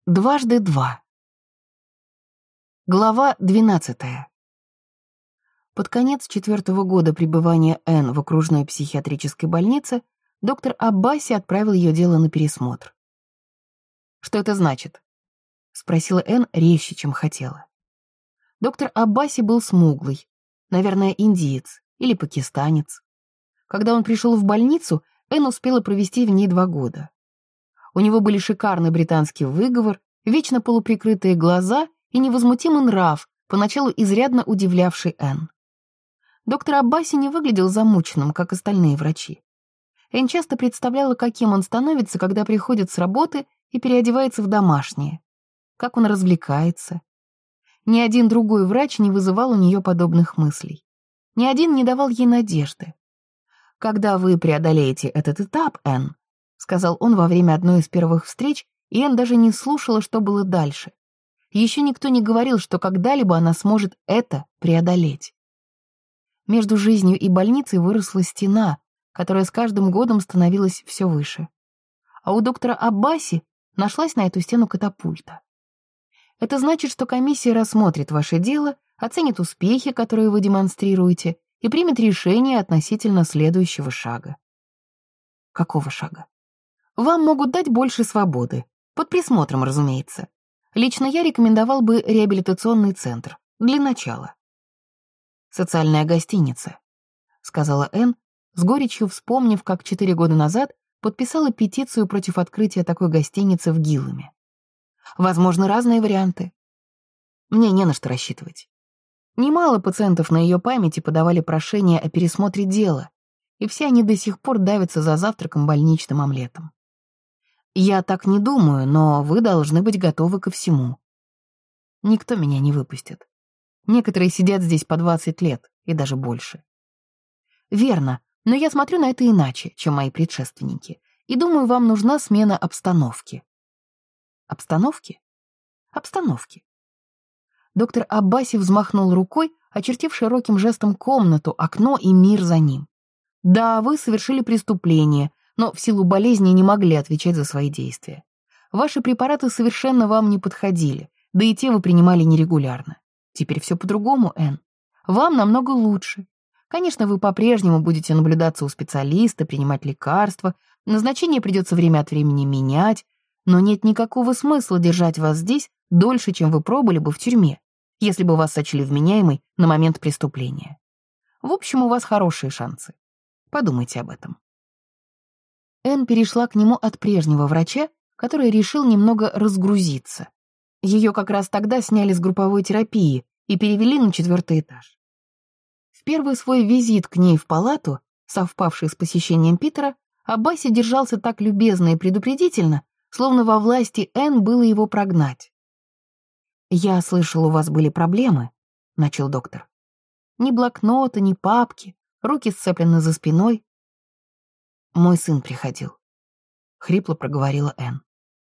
Дважды два. Глава 12. Под конец 4-го года пребывания Энн в окружной психиатрической больнице доктор Аббаси отправил ее дело на пересмотр. «Что это значит?» — спросила Энн резче, чем хотела. Доктор Аббаси был смуглый, наверное, индиец или пакистанец. Когда он пришел в больницу, Энн успела провести в ней 2 года. У него были шикарный британский выговор, вечно полуприкрытые глаза и невозмутимый нрав, поначалу изрядно удивлявший Энн. Доктор Аббаси не выглядел замученным, как остальные врачи. Энн часто представляла, каким он становится, когда приходит с работы и переодевается в домашнее, как он развлекается. Ни один другой врач не вызывал у нее подобных мыслей. Ни один не давал ей надежды. «Когда вы преодолеете этот этап, Энн», — сказал он во время одной из первых встреч, и Энн даже не слушала, что было дальше. Еще никто не говорил, что когда-либо она сможет это преодолеть. Между жизнью и больницей выросла стена, которая с каждым годом становилась все выше. А у доктора Аббаси нашлась на эту стену катапульта. Это значит, что комиссия рассмотрит ваше дело, оценит успехи, которые вы демонстрируете, и примет решение относительно следующего шага. Какого шага? Вам могут дать больше свободы. Под присмотром, разумеется. Лично я рекомендовал бы реабилитационный центр. Для начала. «Социальная гостиница», — сказала Энн, с горечью вспомнив, как 4 года назад подписала петицию против открытия такой гостиницы в Гилламе. Возможны разные варианты. Мне не на что рассчитывать. Немало пациентов на ее памяти подавали прошение о пересмотре дела, и все они до сих пор давятся за завтраком больничным омлетом. Я так не думаю, но вы должны быть готовы ко всему. Никто меня не выпустит. Некоторые сидят здесь по 20 лет и даже больше. Верно, но я смотрю на это иначе, чем мои предшественники, и думаю, вам нужна смена обстановки. Обстановки? Обстановки. Доктор Аббаси взмахнул рукой, очертив широким жестом комнату, окно и мир за ним. Да, вы совершили преступление, но в силу болезни не могли отвечать за свои действия. Ваши препараты совершенно вам не подходили, да и те вы принимали нерегулярно. Теперь все по-другому, Энн. Вам намного лучше. Конечно, вы по-прежнему будете наблюдаться у специалиста, принимать лекарства, назначение придется время от времени менять, но нет никакого смысла держать вас здесь дольше, чем вы пробыли бы в тюрьме, если бы вас сочли вменяемой на момент преступления. В общем, у вас хорошие шансы. Подумайте об этом. Энн перешла к нему от прежнего врача, который решил немного разгрузиться. Ее как раз тогда сняли с групповой терапии и перевели на 4-й этаж. В первый свой визит к ней в палату, совпавший с посещением Питера, Аббаси держался так любезно и предупредительно, словно во власти Энн было его прогнать. «Я слышал, у вас были проблемы», — начал доктор. «Ни блокнота, ни папки, руки сцеплены за спиной». «Мой сын приходил», — хрипло проговорила Энн.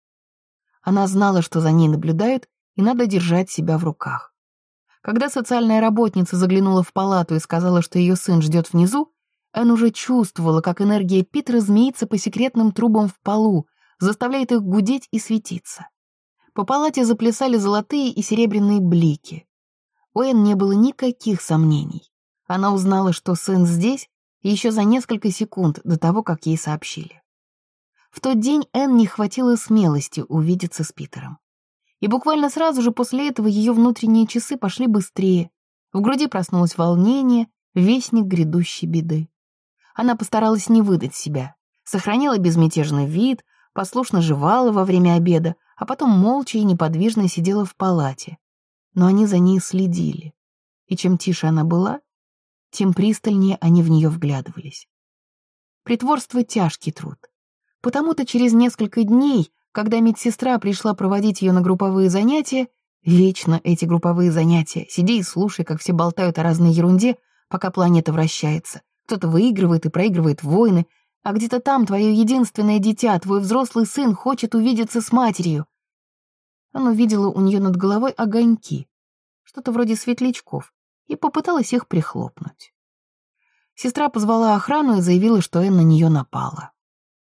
Она знала, что за ней наблюдают, и надо держать себя в руках. Когда социальная работница заглянула в палату и сказала, что ее сын ждет внизу, Энн уже чувствовала, как энергия Питера змеится по секретным трубам в полу, заставляет их гудеть и светиться. По палате заплясали золотые и серебряные блики. У Энн не было никаких сомнений. Она узнала, что сын здесь, еще за несколько секунд до того, как ей сообщили. В тот день Энн не хватило смелости увидеться с Питером. И буквально сразу же после этого ее внутренние часы пошли быстрее. В груди проснулось волнение, вестник грядущей беды. Она постаралась не выдать себя, сохранила безмятежный вид, послушно жевала во время обеда, а потом молча и неподвижно сидела в палате. Но они за ней следили. И чем тише она была, тем пристальнее они в нее вглядывались. Притворство — тяжкий труд. Потому-то через несколько дней, когда медсестра пришла проводить ее на групповые занятия, вечно эти групповые занятия, сиди и слушай, как все болтают о разной ерунде, пока планета вращается, кто-то выигрывает и проигрывает войны, а где-то там твое единственное дитя, твой взрослый сын хочет увидеться с матерью. Она увидела у нее над головой огоньки, что-то вроде светлячков, и попыталась их прихлопнуть. Сестра позвала охрану и заявила, что Энн на нее напала.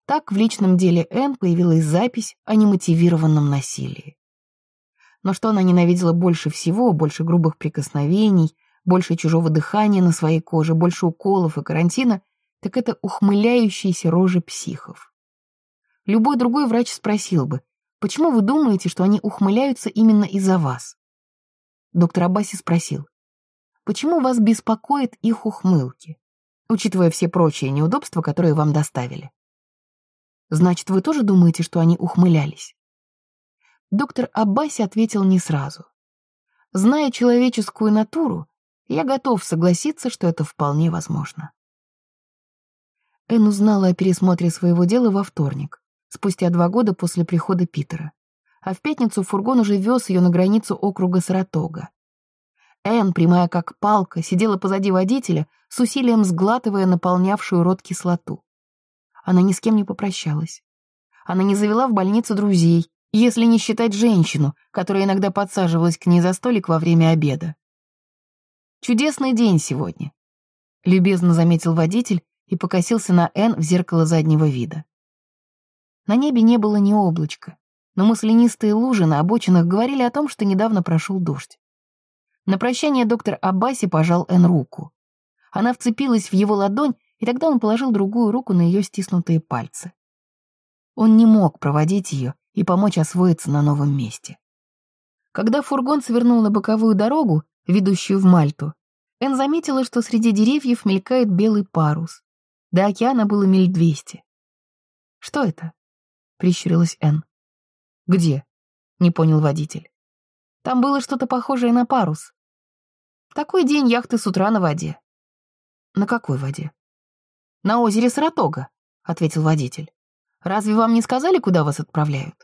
Так в личном деле Энн появилась запись о немотивированном насилии. Но что она ненавидела больше всего, больше грубых прикосновений, больше чужого дыхания на своей коже, больше уколов и карантина, так это ухмыляющиеся рожи психов. Любой другой врач спросил бы, почему вы думаете, что они ухмыляются именно из-за вас? Доктор Аббаси спросил, почему вас беспокоят их ухмылки, учитывая все прочие неудобства, которые вам доставили? Значит, вы тоже думаете, что они ухмылялись? Доктор Аббаси ответил не сразу. Зная человеческую натуру, я готов согласиться, что это вполне возможно. Энн узнала о пересмотре своего дела во вторник, спустя 2 года после прихода Питера, а в пятницу фургон уже вез ее на границу округа Саратога. Энн, прямая как палка, сидела позади водителя, с усилием сглатывая наполнявшую рот кислоту. Она ни с кем не попрощалась. Она не завела в больницу друзей, если не считать женщину, которая иногда подсаживалась к ней за столик во время обеда. «Чудесный день сегодня», — любезно заметил водитель и покосился на Энн в зеркало заднего вида. На небе не было ни облачка, но маслянистые лужи на обочинах говорили о том, что недавно прошел дождь. На прощание доктор Аббаси пожал Энн руку. Она вцепилась в его ладонь, и тогда он положил другую руку на ее стиснутые пальцы. Он не мог проводить ее и помочь освоиться на новом месте. Когда фургон свернул на боковую дорогу, ведущую в Мальту, Энн заметила, что среди деревьев мелькает белый парус. До океана было миль 200. «Что это?» — прищурилась Энн. «Где?» — не понял водитель. «Там было что-то похожее на парус. В такой день яхты с утра на воде». «На какой воде?» «На озере Саратога», — ответил водитель. «Разве вам не сказали, куда вас отправляют?»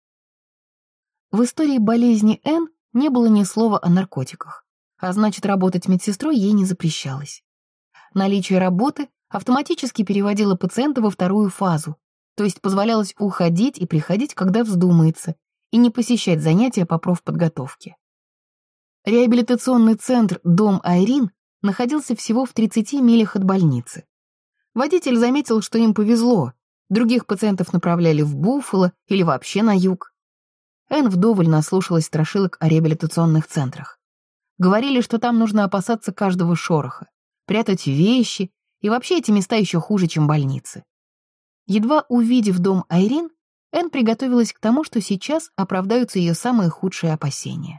В истории болезни Энн не было ни слова о наркотиках, а значит, работать медсестрой ей не запрещалось. Наличие работы автоматически переводило пациента во вторую фазу, то есть позволялось уходить и приходить, когда вздумается, и не посещать занятия по профподготовке. Реабилитационный центр «Дом Айрин» находился всего в 30 милях от больницы. Водитель заметил, что им повезло, других пациентов направляли в Буффало или вообще на юг. Энн вдоволь наслушалась страшилок о реабилитационных центрах. Говорили, что там нужно опасаться каждого шороха, прятать вещи, и вообще эти места еще хуже, чем больницы. Едва увидев дом Айрин, Энн приготовилась к тому, что сейчас оправдаются ее самые худшие опасения.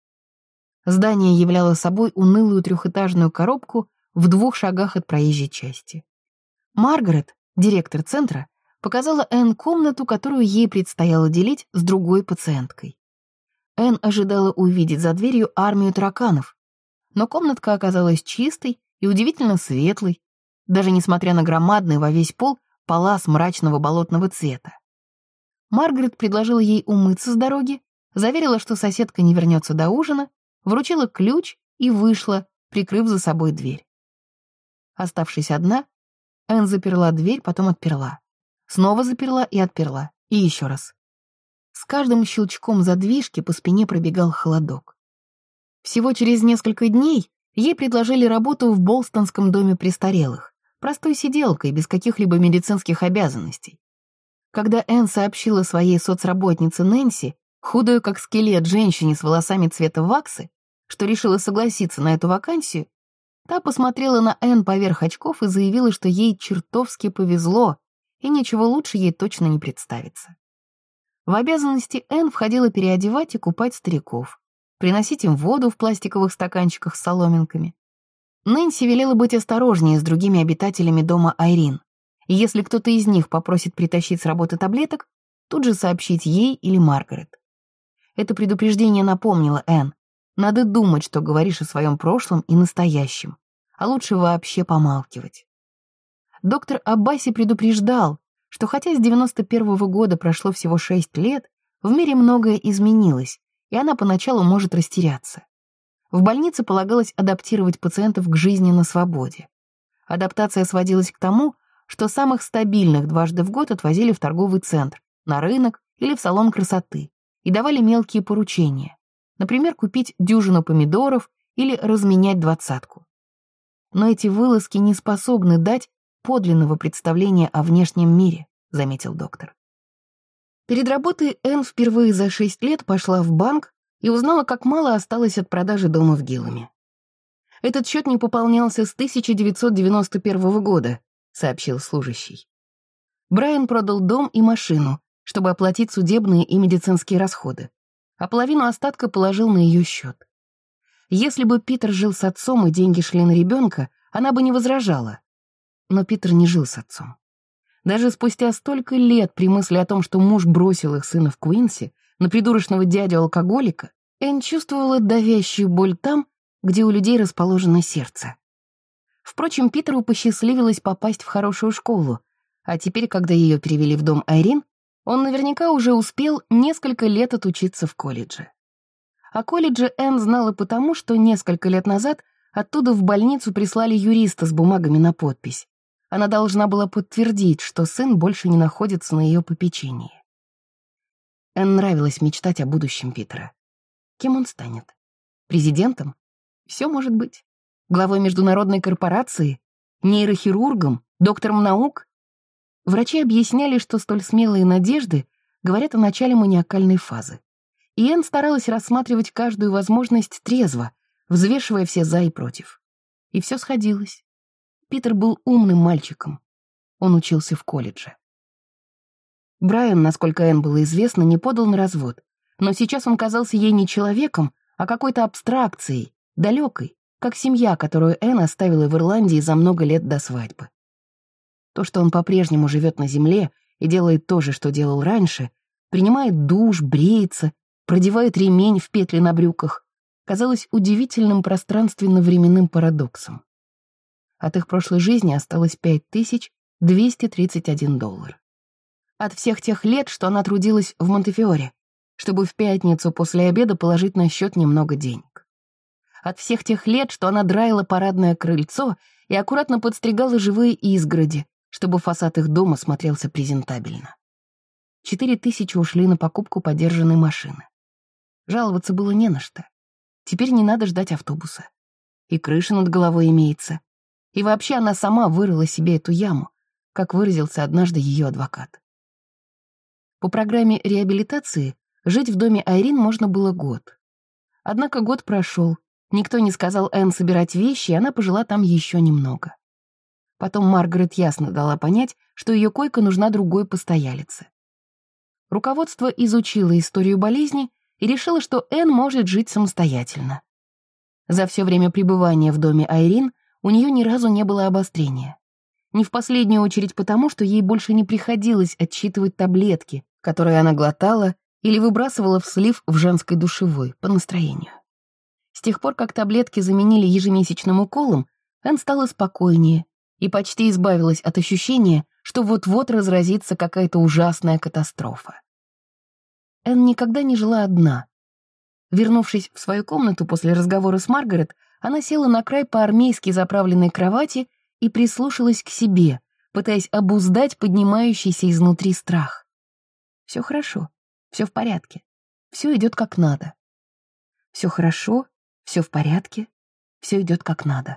Здание являло собой унылую 3-этажную коробку в 2 шагах от проезжей части. Маргарет, директор центра, показала Энн комнату, которую ей предстояло делить с другой пациенткой. Энн ожидала увидеть за дверью армию тараканов, но комнатка оказалась чистой и удивительно светлой, даже несмотря на громадный во весь пол палас мрачного болотного цвета. Маргарет предложила ей умыться с дороги, заверила, что соседка не вернется до ужина, вручила ключ и вышла, прикрыв за собой дверь. Оставшись одна, Энн заперла дверь, потом отперла. Снова заперла и отперла. И еще раз. С каждым щелчком задвижки по спине пробегал холодок. Всего через несколько дней ей предложили работу в Болстонском доме престарелых, простой сиделкой, без каких-либо медицинских обязанностей. Когда Энн сообщила своей соцработнице Нэнси, худой как скелет женщине с волосами цвета ваксы, что решила согласиться на эту вакансию, та посмотрела на Энн поверх очков и заявила, что ей чертовски повезло, и ничего лучше ей точно не представится. В обязанности Энн входило переодевать и купать стариков, приносить им воду в пластиковых стаканчиках с соломинками. Нэнси велела быть осторожнее с другими обитателями дома Айрин, и если кто-то из них попросит притащить с работы таблеток, тут же сообщить ей или Маргарет. Это предупреждение напомнило Энн: надо думать, что говоришь о своем прошлом и настоящем, а лучше вообще помалкивать. Доктор Аббаси предупреждал, что хотя с 91-го года прошло всего 6 лет, в мире многое изменилось, и она поначалу может растеряться. В больнице полагалось адаптировать пациентов к жизни на свободе. Адаптация сводилась к тому, что самых стабильных дважды в год отвозили в торговый центр, на рынок или в салон красоты и давали мелкие поручения, например, купить дюжину помидоров или разменять 20-ку. Но эти вылазки не способны дать подлинного представления о внешнем мире, заметил доктор. Перед работой Энн впервые за 6 лет пошла в банк и узнала, как мало осталось от продажи дома в Гилламе. «Этот счет не пополнялся с 1991 года», — сообщил служащий. Брайан продал дом и машину, чтобы оплатить судебные и медицинские расходы, а половину остатка положил на ее счет. Если бы Питер жил с отцом и деньги шли на ребенка, она бы не возражала. Но Питер не жил с отцом. Даже спустя столько лет при мысли о том, что муж бросил их сына в Куинси на придурочного дядю-алкоголика, Энн чувствовала давящую боль там, где у людей расположено сердце. Впрочем, Питеру посчастливилось попасть в хорошую школу, а теперь, когда ее перевели в дом Айрин, он наверняка уже успел несколько лет отучиться в колледже. О колледже Энн знала потому, что несколько лет назад оттуда в больницу прислали юриста с бумагами на подпись. Она должна была подтвердить, что сын больше не находится на ее попечении. Энн нравилось мечтать о будущем Питера. Кем он станет? Президентом? Все может быть. Главой международной корпорации? Нейрохирургом? Доктором наук? Врачи объясняли, что столь смелые надежды говорят о начале маниакальной фазы. И Энн старалась рассматривать каждую возможность трезво, взвешивая все «за» и «против». И все сходилось. Питер был умным мальчиком. Он учился в колледже. Брайан, насколько Энн было известно, не подал на развод, но сейчас он казался ей не человеком, а какой-то абстракцией, далекой, как семья, которую Энн оставила в Ирландии за много лет до свадьбы. То, что он по-прежнему живет на земле и делает то же, что делал раньше, принимает душ, бреется, продевает ремень в петли на брюках, казалось удивительным пространственно-временным парадоксом. От их прошлой жизни осталось $5231. От всех тех лет, что она трудилась в Монтефиоре, чтобы в пятницу после обеда положить на счет немного денег. От всех тех лет, что она драила парадное крыльцо и аккуратно подстригала живые изгороди, чтобы фасад их дома смотрелся презентабельно. 4000 ушли на покупку подержанной машины. Жаловаться было не на что. Теперь не надо ждать автобуса. И крыша над головой имеется. И вообще она сама вырыла себе эту яму, как выразился однажды ее адвокат. По программе реабилитации жить в доме Айрин можно было год. Однако год прошел, никто не сказал Энн собирать вещи, и она пожила там еще немного. Потом Маргарет ясно дала понять, что ее койка нужна другой постоялице. Руководство изучило историю болезни и решило, что Энн может жить самостоятельно. За все время пребывания в доме Айрин у нее ни разу не было обострения. Не в последнюю очередь потому, что ей больше не приходилось отсчитывать таблетки, которые она глотала или выбрасывала в слив в женской душевой по настроению. С тех пор, как таблетки заменили ежемесячным уколом, Энн стала спокойнее и почти избавилась от ощущения, что вот-вот разразится какая-то ужасная катастрофа. Энн никогда не жила одна. Вернувшись в свою комнату после разговора с Маргарет, она села на край по-армейски заправленной кровати и прислушалась к себе, пытаясь обуздать поднимающийся изнутри страх. Все хорошо, все в порядке, все идет как надо. Все хорошо, все в порядке, все идет как надо.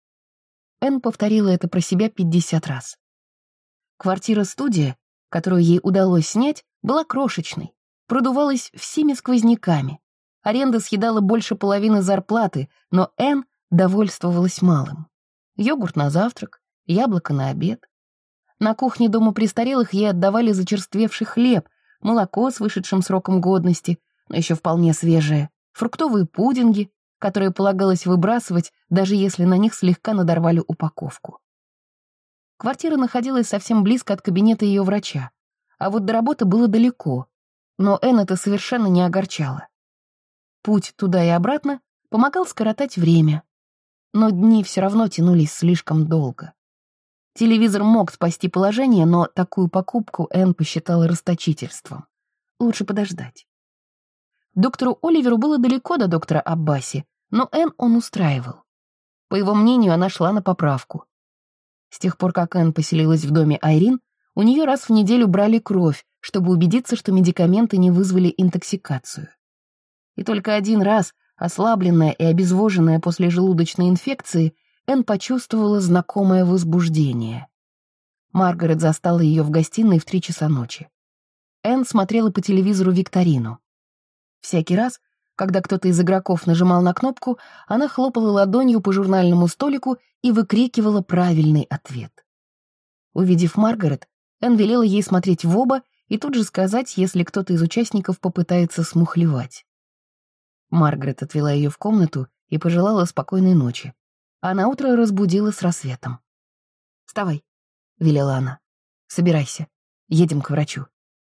Энн повторила это про себя 50 раз. Квартира-студия, которую ей удалось снять, была крошечной, продувалась всеми сквозняками. Аренда съедала больше половины зарплаты, но Энн довольствовалась малым. Йогурт на завтрак, яблоко на обед. На кухне дома престарелых ей отдавали зачерствевший хлеб, молоко с вышедшим сроком годности, но еще вполне свежее, фруктовые пудинги, которые полагалось выбрасывать, даже если на них слегка надорвали упаковку. Квартира находилась совсем близко от кабинета ее врача, а вот до работы было далеко, но Энн это совершенно не огорчало. Путь туда и обратно помогал скоротать время, но дни все равно тянулись слишком долго. Телевизор мог спасти положение, но такую покупку Энн посчитала расточительством. Лучше подождать. Доктору Оливеру было далеко до доктора Аббаси, но Энн он устраивал. По его мнению, она шла на поправку. С тех пор, как Энн поселилась в доме Айрин, у нее раз в неделю брали кровь, чтобы убедиться, что медикаменты не вызвали интоксикацию. И только один раз, ослабленная и обезвоженная после желудочной инфекции, Энн почувствовала знакомое возбуждение. Маргарет застала ее в гостиной в 3 часа ночи. Энн смотрела по телевизору викторину. Всякий раз, когда кто-то из игроков нажимал на кнопку, она хлопала ладонью по журнальному столику и выкрикивала правильный ответ. Увидев Маргарет, Энн велела ей смотреть в оба и тут же сказать, если кто-то из участников попытается смухлевать. Маргарет отвела ее в комнату и пожелала спокойной ночи, а наутро разбудила с рассветом. «Вставай», — велела она, — «собирайся, едем к врачу».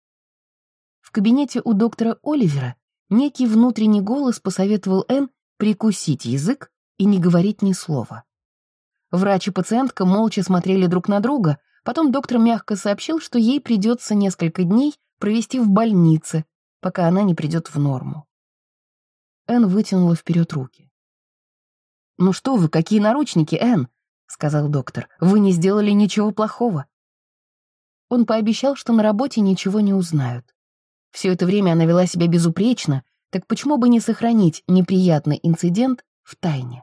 В кабинете у доктора Оливера некий внутренний голос посоветовал Энн прикусить язык и не говорить ни слова. Врач и пациентка молча смотрели друг на друга, потом доктор мягко сообщил, что ей придется несколько дней провести в больнице, пока она не придет в норму. Энн вытянула вперед руки. «Ну что вы, какие наручники, Энн?» — сказал доктор. «Вы не сделали ничего плохого». Он пообещал, что на работе ничего не узнают. Все это время она вела себя безупречно, так почему бы не сохранить неприятный инцидент в тайне?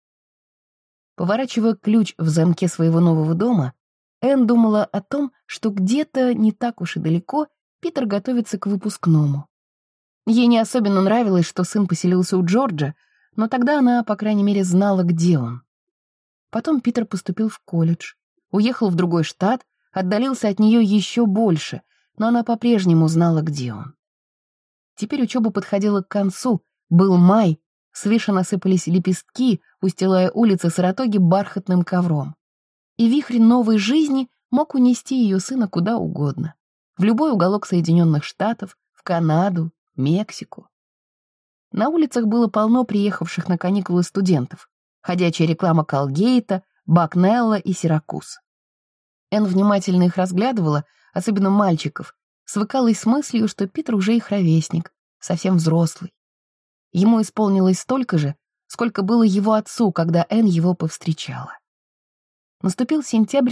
Поворачивая ключ в замке своего нового дома, Энн думала о том, что где-то не так уж и далеко Питер готовится к выпускному. Ей не особенно нравилось, что сын поселился у Джорджа, но тогда она, по крайней мере, знала, где он. Потом Питер поступил в колледж, уехал в другой штат, отдалился от нее еще больше, но она по-прежнему знала, где он. Теперь учеба подходила к концу, был май, с вишен осыпались лепестки, устилая улицы Саратоги бархатным ковром. И вихрь новой жизни мог унести ее сына куда угодно. В любой уголок Соединенных Штатов, в Канаду, Мексику. На улицах было полно приехавших на каникулы студентов. Ходячая реклама Колгейта, Бакнелла и Сиракуз. Энн внимательно их разглядывала, особенно мальчиков, свыкалась с мыслью, что Питер уже их ровесник, совсем взрослый. Ему исполнилось столько же, сколько было его отцу, когда Энн его повстречала. Наступил сентябрь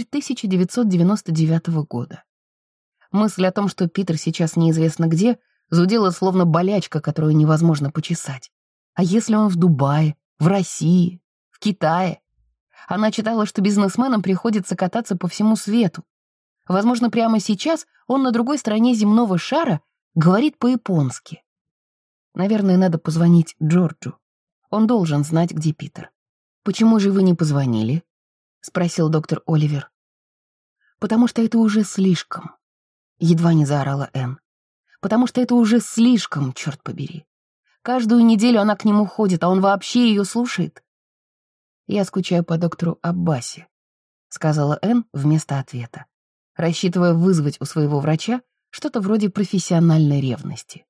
1999 года. Мысль о том, что Питер сейчас неизвестно где, зудела словно болячка, которую невозможно почесать. А если он в Дубае, в России, в Китае? Она читала, что бизнесменам приходится кататься по всему свету. Возможно, прямо сейчас он на другой стороне земного шара говорит по-японски. Наверное, надо позвонить Джорджу. Он должен знать, где Питер. «Почему же вы не позвонили?» — спросил доктор Оливер. «Потому что это уже слишком», — едва не заорала Энн. «Потому что это уже слишком, черт побери. Каждую неделю она к нему ходит, а он вообще ее слушает». «Я скучаю по доктору Аббаси», — сказала Энн вместо ответа, рассчитывая вызвать у своего врача что-то вроде профессиональной ревности.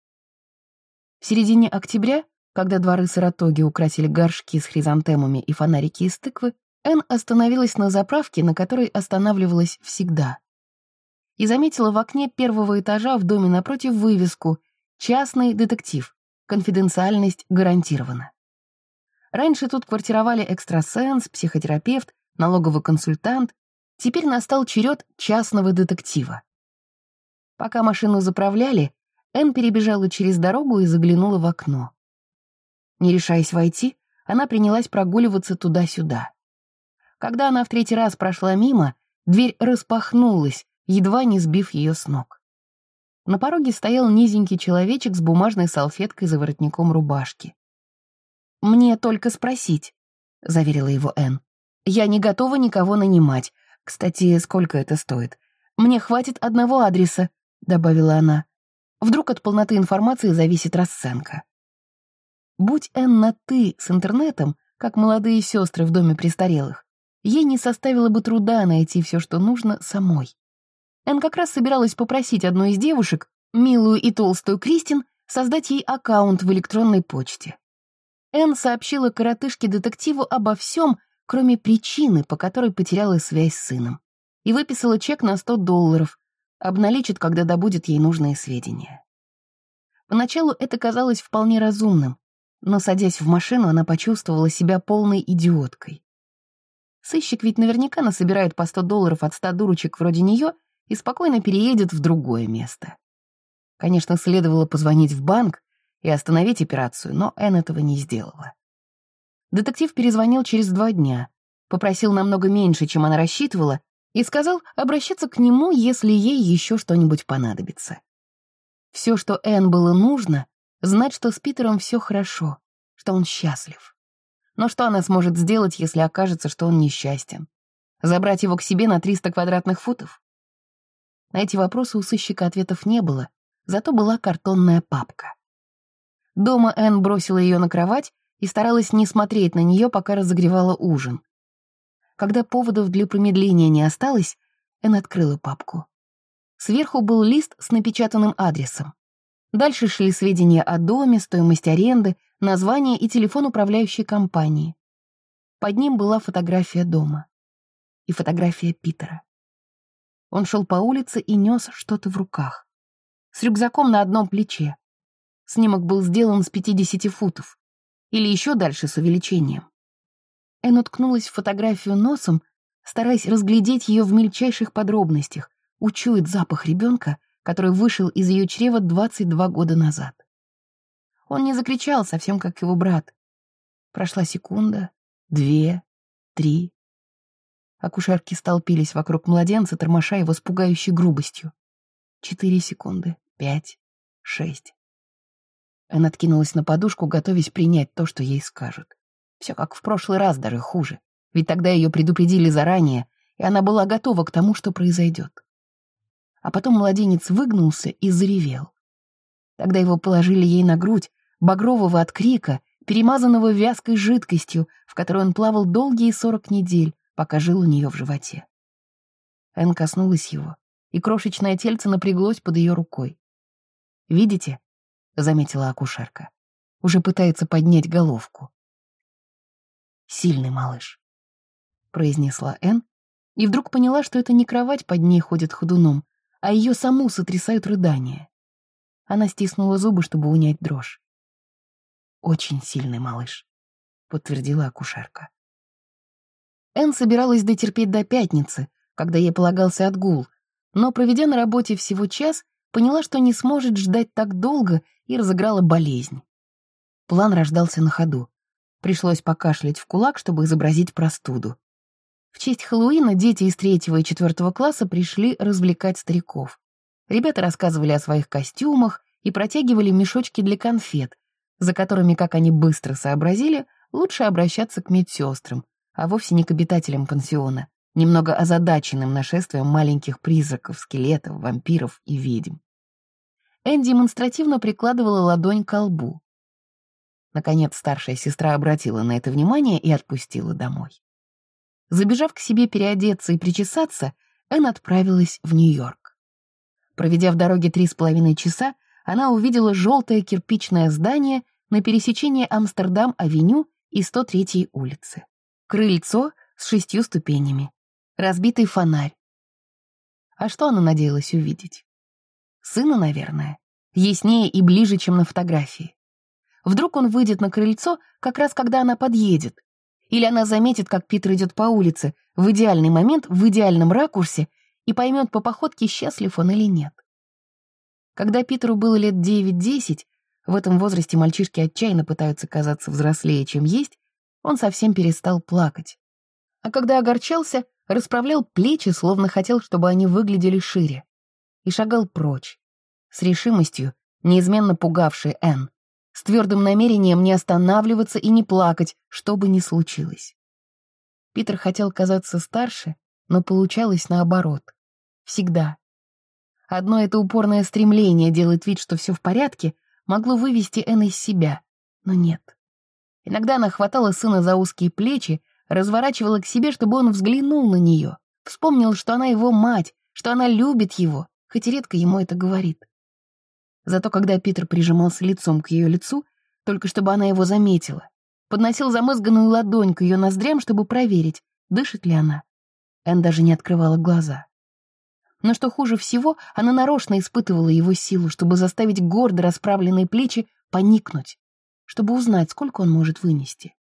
В середине октября, когда дворы Саратоги украсили горшки с хризантемами и фонарики из тыквы, Энн остановилась на заправке, на которой останавливалась всегда. И заметила в окне первого этажа в доме напротив вывеску «Частный детектив. Конфиденциальность гарантирована». Раньше тут квартировали экстрасенс, психотерапевт, налоговый консультант. Теперь настал черед частного детектива. Пока машину заправляли, Энн перебежала через дорогу и заглянула в окно. Не решаясь войти, она принялась прогуливаться туда-сюда. Когда она в 3-й раз прошла мимо, дверь распахнулась, едва не сбив ее с ног. На пороге стоял низенький человечек с бумажной салфеткой за воротником рубашки. «Мне только спросить», — заверила его Энн. «Я не готова никого нанимать. Кстати, сколько это стоит? Мне хватит одного адреса», — добавила она. «Вдруг от полноты информации зависит расценка». Будь Энн на «ты» с интернетом, как молодые сестры в доме престарелых, ей не составило бы труда найти все, что нужно, самой. Энн как раз собиралась попросить одну из девушек, милую и толстую Кристин, создать ей аккаунт в электронной почте. Энн сообщила коротышке-детективу обо всем, кроме причины, по которой потеряла связь с сыном, и выписала чек на $100, обналичит, когда добудет ей нужные сведения. Поначалу это казалось вполне разумным, но, садясь в машину, она почувствовала себя полной идиоткой. Сыщик ведь наверняка насобирает по $100 от 100 дурочек вроде нее и спокойно переедет в другое место. Конечно, следовало позвонить в банк и остановить операцию, но Энн этого не сделала. Детектив перезвонил через 2 дня, попросил намного меньше, чем она рассчитывала, и сказал обращаться к нему, если ей еще что-нибудь понадобится. Все, что Энн было нужно, знать, что с Питером все хорошо, что он счастлив. Но что она сможет сделать, если окажется, что он несчастен? Забрать его к себе на 300 квадратных футов? На эти вопросы у сыщика ответов не было, зато была картонная папка. Дома Энн бросила ее на кровать и старалась не смотреть на нее, пока разогревала ужин. Когда поводов для промедления не осталось, Энн открыла папку. Сверху был лист с напечатанным адресом. Дальше шли сведения о доме, стоимость аренды, название и телефон управляющей компании. Под ним была фотография дома. И фотография Питера. Он шел по улице и нес что-то в руках. С рюкзаком на одном плече. Снимок был сделан с 50 футов. Или еще дальше с увеличением. Энн уткнулась в фотографию носом, стараясь разглядеть ее в мельчайших подробностях, учуять запах ребенка, который вышел из ее чрева 22 года назад. Он не закричал, совсем как его брат. Прошла секунда, 2, 3. Акушерки столпились вокруг младенца, тормоша его с пугающей грубостью. 4 секунды, 5, 6. Она откинулась на подушку, готовясь принять то, что ей скажут. Все как в прошлый раз, даже хуже. Ведь тогда ее предупредили заранее, и она была готова к тому, что произойдет. А потом младенец выгнулся и заревел. Тогда его положили ей на грудь, багрового от крика, перемазанного вязкой жидкостью, в которой он плавал долгие 40 недель, пока жил у нее в животе. Энн коснулась его, и крошечное тельце напряглось под ее рукой. «Видите?» — заметила акушерка. «Уже пытается поднять головку». «Сильный малыш», — произнесла Энн, и вдруг поняла, что это не кровать под ней ходит ходуном, а ее саму сотрясают рыдания. Она стиснула зубы, чтобы унять дрожь. «Очень сильный малыш», — подтвердила акушерка. Энн собиралась дотерпеть до пятницы, когда ей полагался отгул, но, проведя на работе всего час, поняла, что не сможет ждать так долго, и разыграла болезнь. План рождался на ходу. Пришлось покашлять в кулак, чтобы изобразить простуду. В честь Хэллоуина дети из 3 и 4 класса пришли развлекать стариков. Ребята рассказывали о своих костюмах и протягивали мешочки для конфет, за которыми, как они быстро сообразили, лучше обращаться к медсестрам, а вовсе не к обитателям пансиона, немного озадаченным нашествием маленьких призраков, скелетов, вампиров и ведьм. Энн демонстративно прикладывала ладонь к лбу. Наконец старшая сестра обратила на это внимание и отпустила домой. Забежав к себе переодеться и причесаться, Энн отправилась в Нью-Йорк. Проведя в дороге 3,5 часа, она увидела желтое кирпичное здание на пересечении Амстердам-авеню и 103-й улицы. Крыльцо с 6 ступенями. Разбитый фонарь. А что она надеялась увидеть? Сына, наверное. Яснее и ближе, чем на фотографии. Вдруг он выйдет на крыльцо, как раз когда она подъедет. Или она заметит, как Питер идет по улице, в идеальный момент, в идеальном ракурсе, и поймет по походке, счастлив он или нет. Когда Питеру было лет 9-10, в этом возрасте мальчишки отчаянно пытаются казаться взрослее, чем есть, он совсем перестал плакать. А когда огорчался, расправлял плечи, словно хотел, чтобы они выглядели шире, и шагал прочь, с решимостью, неизменно пугавшей Энн, с твердым намерением не останавливаться и не плакать, что бы ни случилось. Питер хотел казаться старше, но получалось наоборот. Всегда. Одно это упорное стремление делать вид, что все в порядке, могло вывести Энн из себя, но нет. Иногда она хватала сына за узкие плечи, разворачивала к себе, чтобы он взглянул на нее, вспомнил, что она его мать, что она любит его, хоть и редко ему это говорит. Зато когда Питер прижимался лицом к ее лицу, только чтобы она его заметила, подносил замызганную ладонь к ее ноздрям, чтобы проверить, дышит ли она, Энн даже не открывала глаза. Но что хуже всего, она нарочно испытывала его силу, чтобы заставить гордо расправленные плечи поникнуть, чтобы узнать, сколько он может вынести.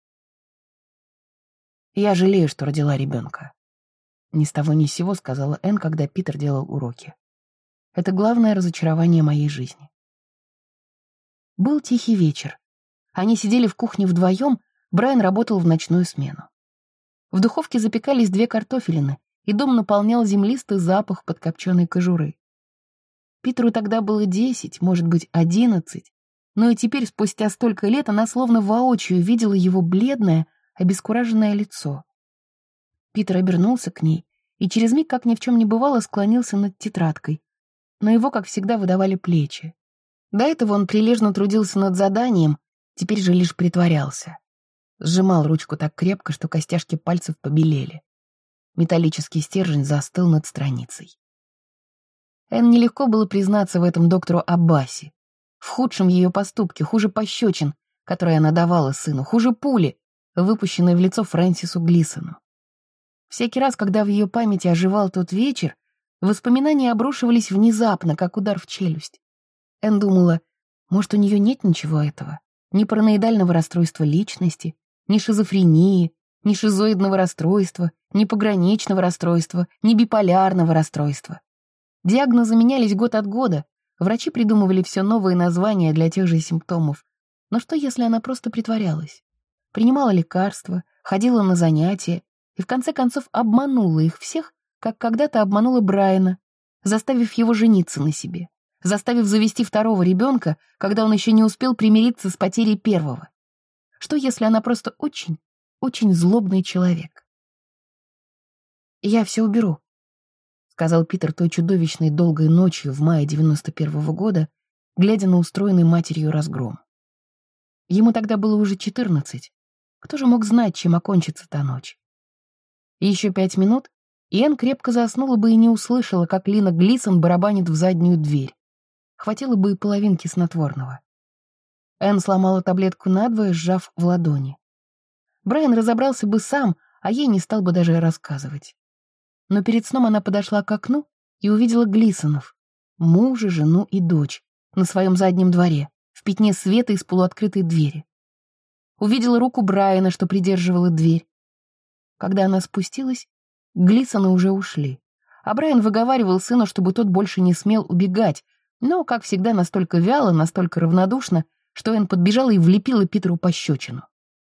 «Я жалею, что родила ребенка», — ни с того ни с сего сказала Энн, когда Питер делал уроки. «Это главное разочарование моей жизни». Был тихий вечер. Они сидели в кухне вдвоем, Брайан работал в ночную смену. В духовке запекались 2 картофелины, и дом наполнял землистый запах подкопченой кожуры. Питеру тогда было 10, может быть, 11, но и теперь, спустя столько лет, она словно воочию видела его бледное, обескураженное лицо. Питер обернулся к ней и через миг, как ни в чем не бывало, склонился над тетрадкой, но его, как всегда, выдавали плечи. До этого он прилежно трудился над заданием, теперь же лишь притворялся. Сжимал ручку так крепко, что костяшки пальцев побелели. Металлический стержень застыл над страницей. Энн нелегко было признаться в этом доктору Аббаси. В худшем ее поступке, хуже пощечин, которые она давала сыну, хуже пули, выпущенной в лицо Фрэнсису Глисону. Всякий раз, когда в ее памяти оживал тот вечер, воспоминания обрушивались внезапно, как удар в челюсть. Энн думала, может, у нее нет ничего этого, ни параноидального расстройства личности, ни шизофрении, ни шизоидного расстройства, ни пограничного расстройства, ни биполярного расстройства. Диагнозы менялись год от года, врачи придумывали все новые названия для тех же симптомов. Но что, если она просто притворялась? Принимала лекарства, ходила на занятия и в конце концов обманула их всех, как когда-то обманула Брайана, заставив его жениться на себе, заставив завести второго ребенка, когда он еще не успел примириться с потерей первого. Что, если она просто очень, очень злобный человек? «Я все уберу», — сказал Питер той чудовищной долгой ночью в мае 91-го года, глядя на устроенный матерью разгром. Ему тогда было уже 14. Кто же мог знать, чем окончится та ночь? И еще 5 минут, и Энн крепко заснула бы и не услышала, как Лина Глисон барабанит в заднюю дверь. Хватило бы и половинки снотворного. Энн сломала таблетку надвое, сжав в ладони. Брайан разобрался бы сам, а ей не стал бы даже рассказывать. Но перед сном она подошла к окну и увидела Глисонов, мужа, жену и дочь, на своем заднем дворе, в пятне света из полуоткрытой двери. Увидела руку Брайана, что придерживала дверь. Когда она спустилась, Глисоны уже ушли, а Брайан выговаривал сыну, чтобы тот больше не смел убегать, но, как всегда, настолько вяло, настолько равнодушно, что Энн подбежала и влепила Питеру пощечину.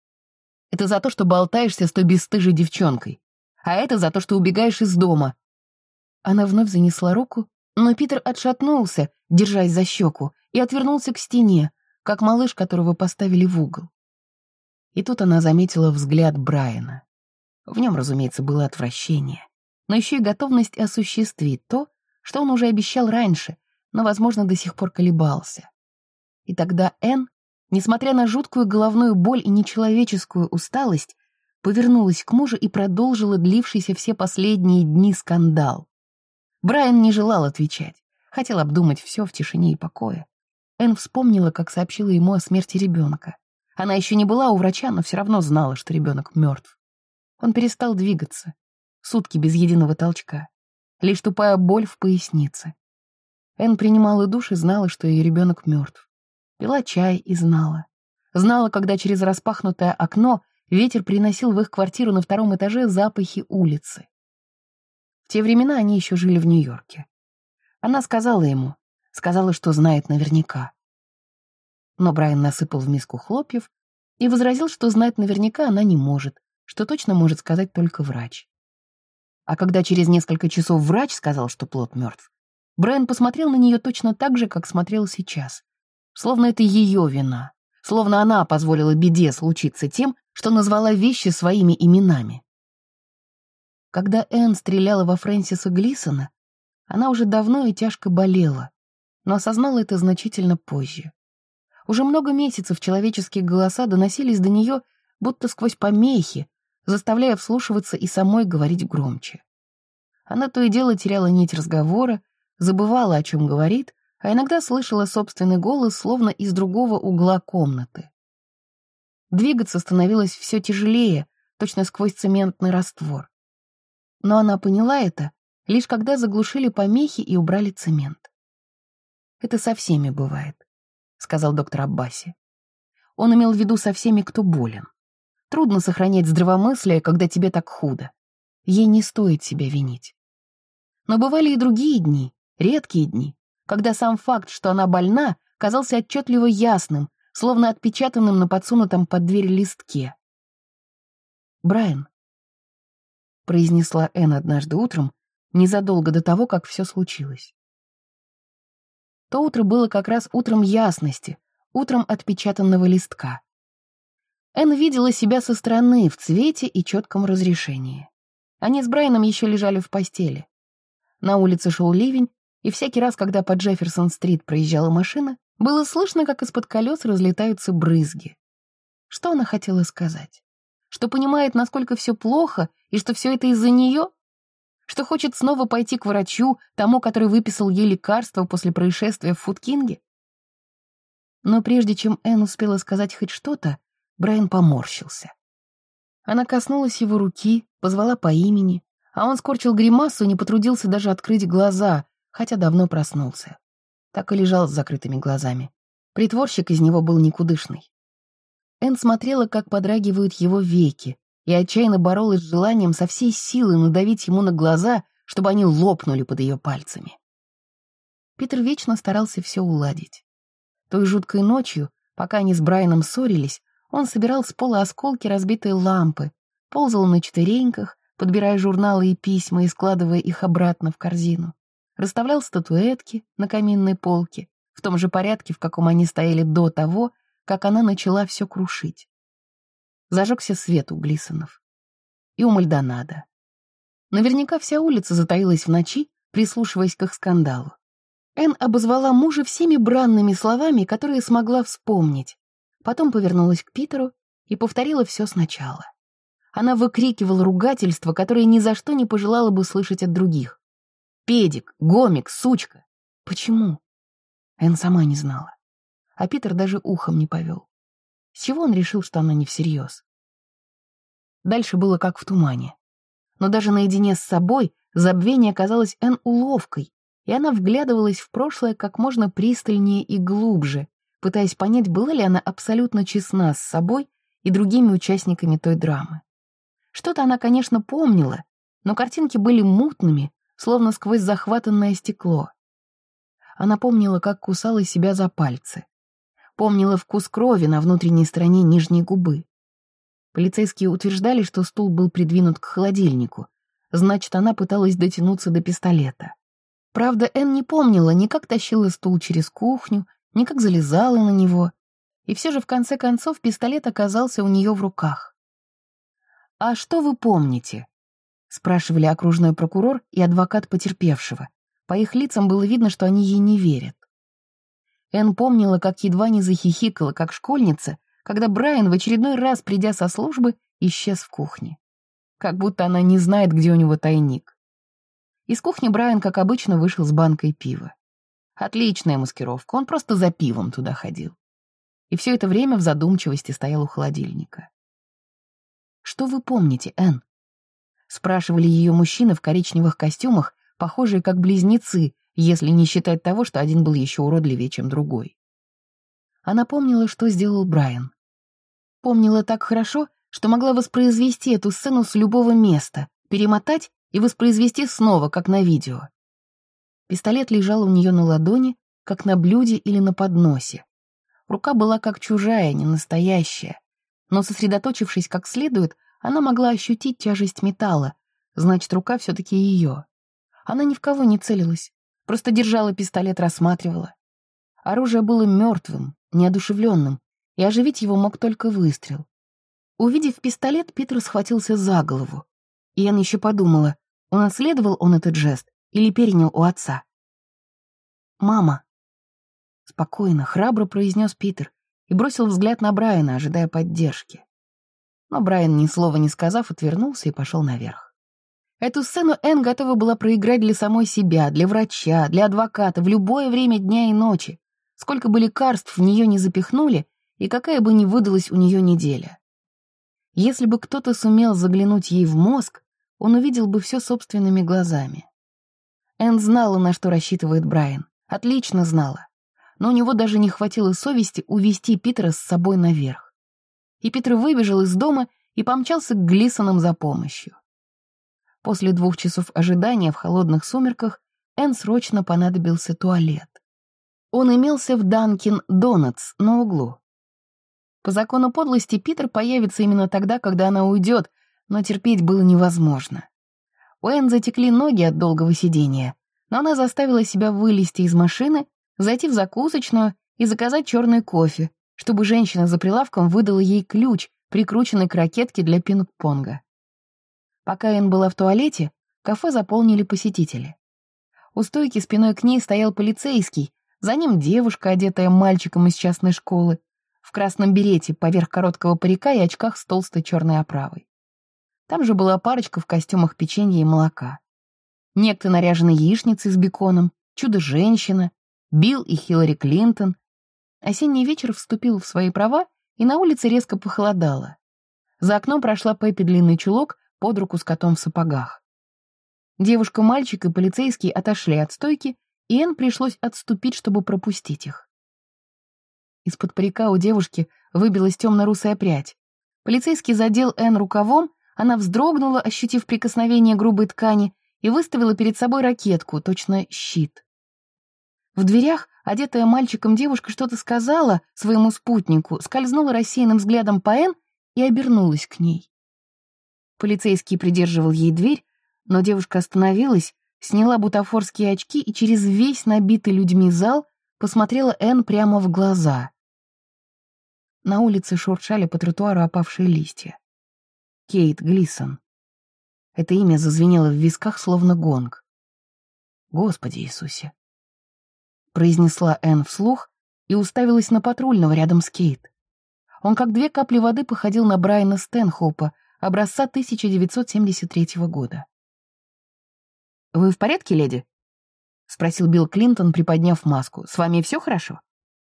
«Это за то, что болтаешься с той бесстыжей девчонкой, а это за то, что убегаешь из дома». Она вновь занесла руку, но Питер отшатнулся, держась за щеку, и отвернулся к стене, как малыш, которого поставили в угол. И тут она заметила взгляд Брайана. В нем, разумеется, было отвращение, но еще и готовность осуществить то, что он уже обещал раньше, но, возможно, до сих пор колебался. И тогда Энн, несмотря на жуткую головную боль и нечеловеческую усталость, повернулась к мужу и продолжила длившийся все последние дни скандал. Брайан не желал отвечать, хотел обдумать все в тишине и покое. Энн вспомнила, как сообщила ему о смерти ребенка. Она еще не была у врача, но все равно знала, что ребенок мертв. Он перестал двигаться. Сутки без единого толчка. Лишь тупая боль в пояснице. Энн принимала душ и знала, что ее ребенок мертв. Пила чай и знала. Знала, когда через распахнутое окно ветер приносил в их квартиру на 2-м этаже запахи улицы. В те времена они еще жили в Нью-Йорке. Она сказала ему, сказала, что знает наверняка. Но Брайан насыпал в миску хлопьев и возразил, что знать наверняка она не может, что точно может сказать только врач. А когда через несколько часов врач сказал, что плод мертв, Брайан посмотрел на нее точно так же, как смотрел сейчас. Словно это ее вина. Словно она позволила беде случиться тем, что назвала вещи своими именами. Когда Энн стреляла во Фрэнсиса Глисона, она уже давно и тяжко болела, но осознала это значительно позже. Уже много месяцев человеческие голоса доносились до нее, будто сквозь помехи, заставляя вслушиваться и самой говорить громче. Она то и дело теряла нить разговора, забывала, о чем говорит, а иногда слышала собственный голос, словно из другого угла комнаты. Двигаться становилось все тяжелее, точно сквозь цементный раствор. Но она поняла это, лишь когда заглушили помехи и убрали цемент. «Это со всеми бывает», — сказал доктор Аббаси. Он имел в виду со всеми, кто болен. Трудно сохранять здравомыслие, когда тебе так худо. Ей не стоит себя винить. Но бывали и другие дни, редкие дни, когда сам факт, что она больна, казался отчетливо ясным, словно отпечатанным на подсунутом под дверь листке. «Брайан». произнесла Энн однажды утром, незадолго до того, как все случилось. То утро было как раз утром ясности, утром отпечатанного листка. Энн видела себя со стороны в цвете и четком разрешении. Они с Брайаном еще лежали в постели. На улице шел ливень, и всякий раз, когда по Джефферсон-стрит проезжала машина, было слышно, как из-под колес разлетаются брызги. Что она хотела сказать? Что понимает, насколько все плохо, и что все это из-за нее? Что хочет снова пойти к врачу, тому, который выписал ей лекарство после происшествия в Фудкинге? Но прежде чем Энн успела сказать хоть что-то, Брайан поморщился. Она коснулась его руки, позвала по имени, а он скорчил гримасу и не потрудился даже открыть глаза, хотя давно проснулся. Так и лежал с закрытыми глазами. Притворщик из него был никудышный. Энн смотрела, как подрагивают его веки, и отчаянно боролась с желанием со всей силы надавить ему на глаза, чтобы они лопнули под ее пальцами. Питер вечно старался все уладить. Той жуткой ночью, пока они с Брайаном ссорились, он собирал с пола осколки разбитой лампы, ползал на четвереньках, подбирая журналы и письма и складывая их обратно в корзину, расставлял статуэтки на каминной полке, в том же порядке, в каком они стояли до того, как она начала все крушить. Зажегся свет у Глисонов. И у Мальдонадо. Наверняка вся улица затаилась в ночи, прислушиваясь к их скандалу. Энн обозвала мужа всеми бранными словами, которые смогла вспомнить. Потом повернулась к Питеру и повторила все сначала. Она выкрикивала ругательства, которые ни за что не пожелала бы слышать от других. «Педик, гомик, сучка!» Почему? Энн сама не знала. А Питер даже ухом не повел. С чего он решил, что она не всерьез? Дальше было как в тумане. Но даже наедине с собой забвение казалось Энн уловкой, и она вглядывалась в прошлое как можно пристальнее и глубже, пытаясь понять, была ли она абсолютно честна с собой и другими участниками той драмы. Что-то она, конечно, помнила, но картинки были мутными, словно сквозь захватанное стекло. Она помнила, как кусала себя за пальцы. Помнила вкус крови на внутренней стороне нижней губы. Полицейские утверждали, что стул был придвинут к холодильнику, значит, она пыталась дотянуться до пистолета. Правда, Энн не помнила ни как тащила стул через кухню, ни как залезала на него, и все же в конце концов пистолет оказался у нее в руках. «А что вы помните?» — спрашивали окружной прокурор и адвокат потерпевшего. По их лицам было видно, что они ей не верят. Энн помнила, как едва не захихикала, как школьница, когда Брайан в очередной раз, придя со службы, исчез в кухне. Как будто она не знает, где у него тайник. Из кухни Брайан, как обычно, вышел с банкой пива. Отличная маскировка, он просто за пивом туда ходил. И все это время в задумчивости стоял у холодильника. «Что вы помните, Энн?» — спрашивали ее мужчины в коричневых костюмах, похожие как близнецы, если не считать того, что один был еще уродливее, чем другой. Она помнила, что сделал Брайан. Помнила так хорошо, что могла воспроизвести эту сцену с любого места, перемотать и воспроизвести снова, как на видео. Пистолет лежал у нее на ладони, как на блюде или на подносе. Рука была как чужая, не настоящая. Но, сосредоточившись как следует, она могла ощутить тяжесть металла, значит, рука все-таки ее. Она ни в кого не целилась, просто держала пистолет, рассматривала. Оружие было мертвым, неодушевленным, и оживить его мог только выстрел. Увидев пистолет, Питер схватился за голову. И Энн еще подумала, унаследовал он этот жест или перенял у отца. «Мама!» — спокойно, храбро произнес Питер и бросил взгляд на Брайана, ожидая поддержки. Но Брайан, ни слова не сказав, отвернулся и пошел наверх. Эту сцену Энн готова была проиграть для самой себя, для врача, для адвоката, в любое время дня и ночи, сколько бы лекарств в нее не запихнули и какая бы ни выдалась у нее неделя. Если бы кто-то сумел заглянуть ей в мозг, он увидел бы все собственными глазами. Энн знала, на что рассчитывает Брайан, отлично знала, но у него даже не хватило совести увести Питера с собой наверх. И Питер выбежал из дома и помчался к Глисонам за помощью. После 2 часов ожидания в холодных сумерках Энн срочно понадобился туалет. Он имелся в Данкин Донатс на углу. По закону подлости Питер появится именно тогда, когда она уйдет, но терпеть было невозможно. У Энн затекли ноги от долгого сидения, но она заставила себя вылезти из машины, зайти в закусочную и заказать черный кофе, чтобы женщина за прилавком выдала ей ключ, прикрученный к ракетке для пинг-понга. Пока Энн была в туалете, кафе заполнили посетители. У стойки спиной к ней стоял полицейский, за ним девушка, одетая мальчиком из частной школы, в красном берете поверх короткого парика и очках с толстой черной оправой. Там же была парочка в костюмах печенья и молока. Некто, наряженный яичницей с беконом, чудо-женщина, Билл и Хиллари Клинтон. Осенний вечер вступил в свои права, и на улице резко похолодало. За окном прошла Пеппи длинный чулок под руку с котом в сапогах. Девушка, мальчик и полицейский отошли от стойки, и Энн пришлось отступить, чтобы пропустить их. Из-под парика у девушки выбилась темно-русая прядь. Полицейский задел Энн рукавом, она вздрогнула, ощутив прикосновение грубой ткани, и выставила перед собой ракетку, точно щит. В дверях, одетая мальчиком девушка что-то сказала своему спутнику, скользнула рассеянным взглядом по Энн и обернулась к ней. Полицейский придерживал ей дверь, но девушка остановилась, сняла бутафорские очки и через весь набитый людьми зал посмотрела Энн прямо в глаза. На улице шуршали по тротуару опавшие листья. Кейт Глисон. Это имя зазвенело в висках, словно гонг. «Господи Иисусе!» произнесла Энн вслух и уставилась на патрульного рядом с Кейт. Он как две капли воды походил на Брайана Стэнхоупа, образца 1973 года. «Вы в порядке, леди?» — спросил Билл Клинтон, приподняв маску. «С вами все хорошо?»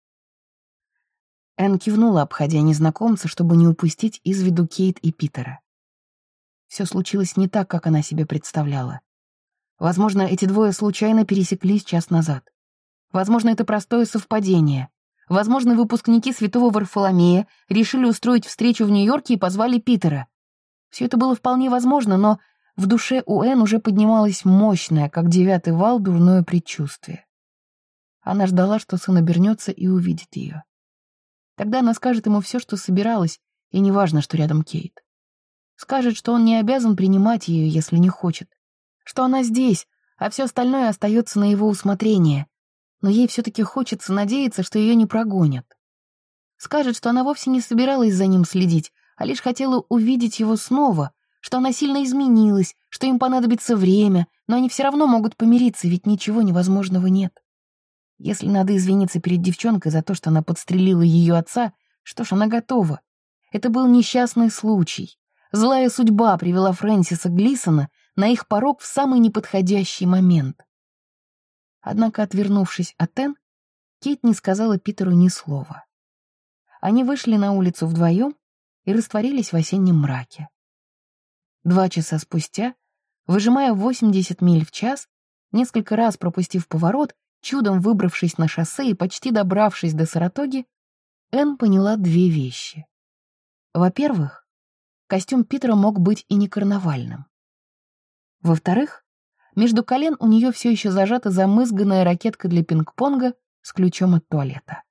Энн кивнула, обходя незнакомца, чтобы не упустить из виду Кейт и Питера. Все случилось не так, как она себе представляла. Возможно, эти двое случайно пересеклись час назад. Возможно, это простое совпадение. Возможно, выпускники Святого Варфоломея решили устроить встречу в Нью-Йорке и позвали Питера. Все это было вполне возможно, но в душе у Энн уже поднималось мощное, как 9-й вал, дурное предчувствие. Она ждала, что сын обернется и увидит ее. Тогда она скажет ему все, что собиралась, и неважно, что рядом Кейт. Скажет, что он не обязан принимать ее, если не хочет. Что она здесь, а все остальное остается на его усмотрение. Но ей все-таки хочется надеяться, что ее не прогонят. Скажет, что она вовсе не собиралась за ним следить, а лишь хотела увидеть его снова, что она сильно изменилась, что им понадобится время, но они все равно могут помириться, ведь ничего невозможного нет. Если надо извиниться перед девчонкой за то, что она подстрелила ее отца, что ж, она готова. Это был несчастный случай. Злая судьба привела Фрэнсиса Глисона на их порог в самый неподходящий момент. Однако, отвернувшись от Энн, Кейт не сказала Питеру ни слова. Они вышли на улицу вдвоем и растворились в осеннем мраке. 2 часа спустя, выжимая 80 миль в час, несколько раз пропустив поворот, чудом выбравшись на шоссе и почти добравшись до Саратоги, Энн поняла 2 вещи. Во-первых, костюм Питера мог быть и не карнавальным. Во-вторых, между колен у нее все еще зажата замызганная ракетка для пинг-понга с ключом от туалета.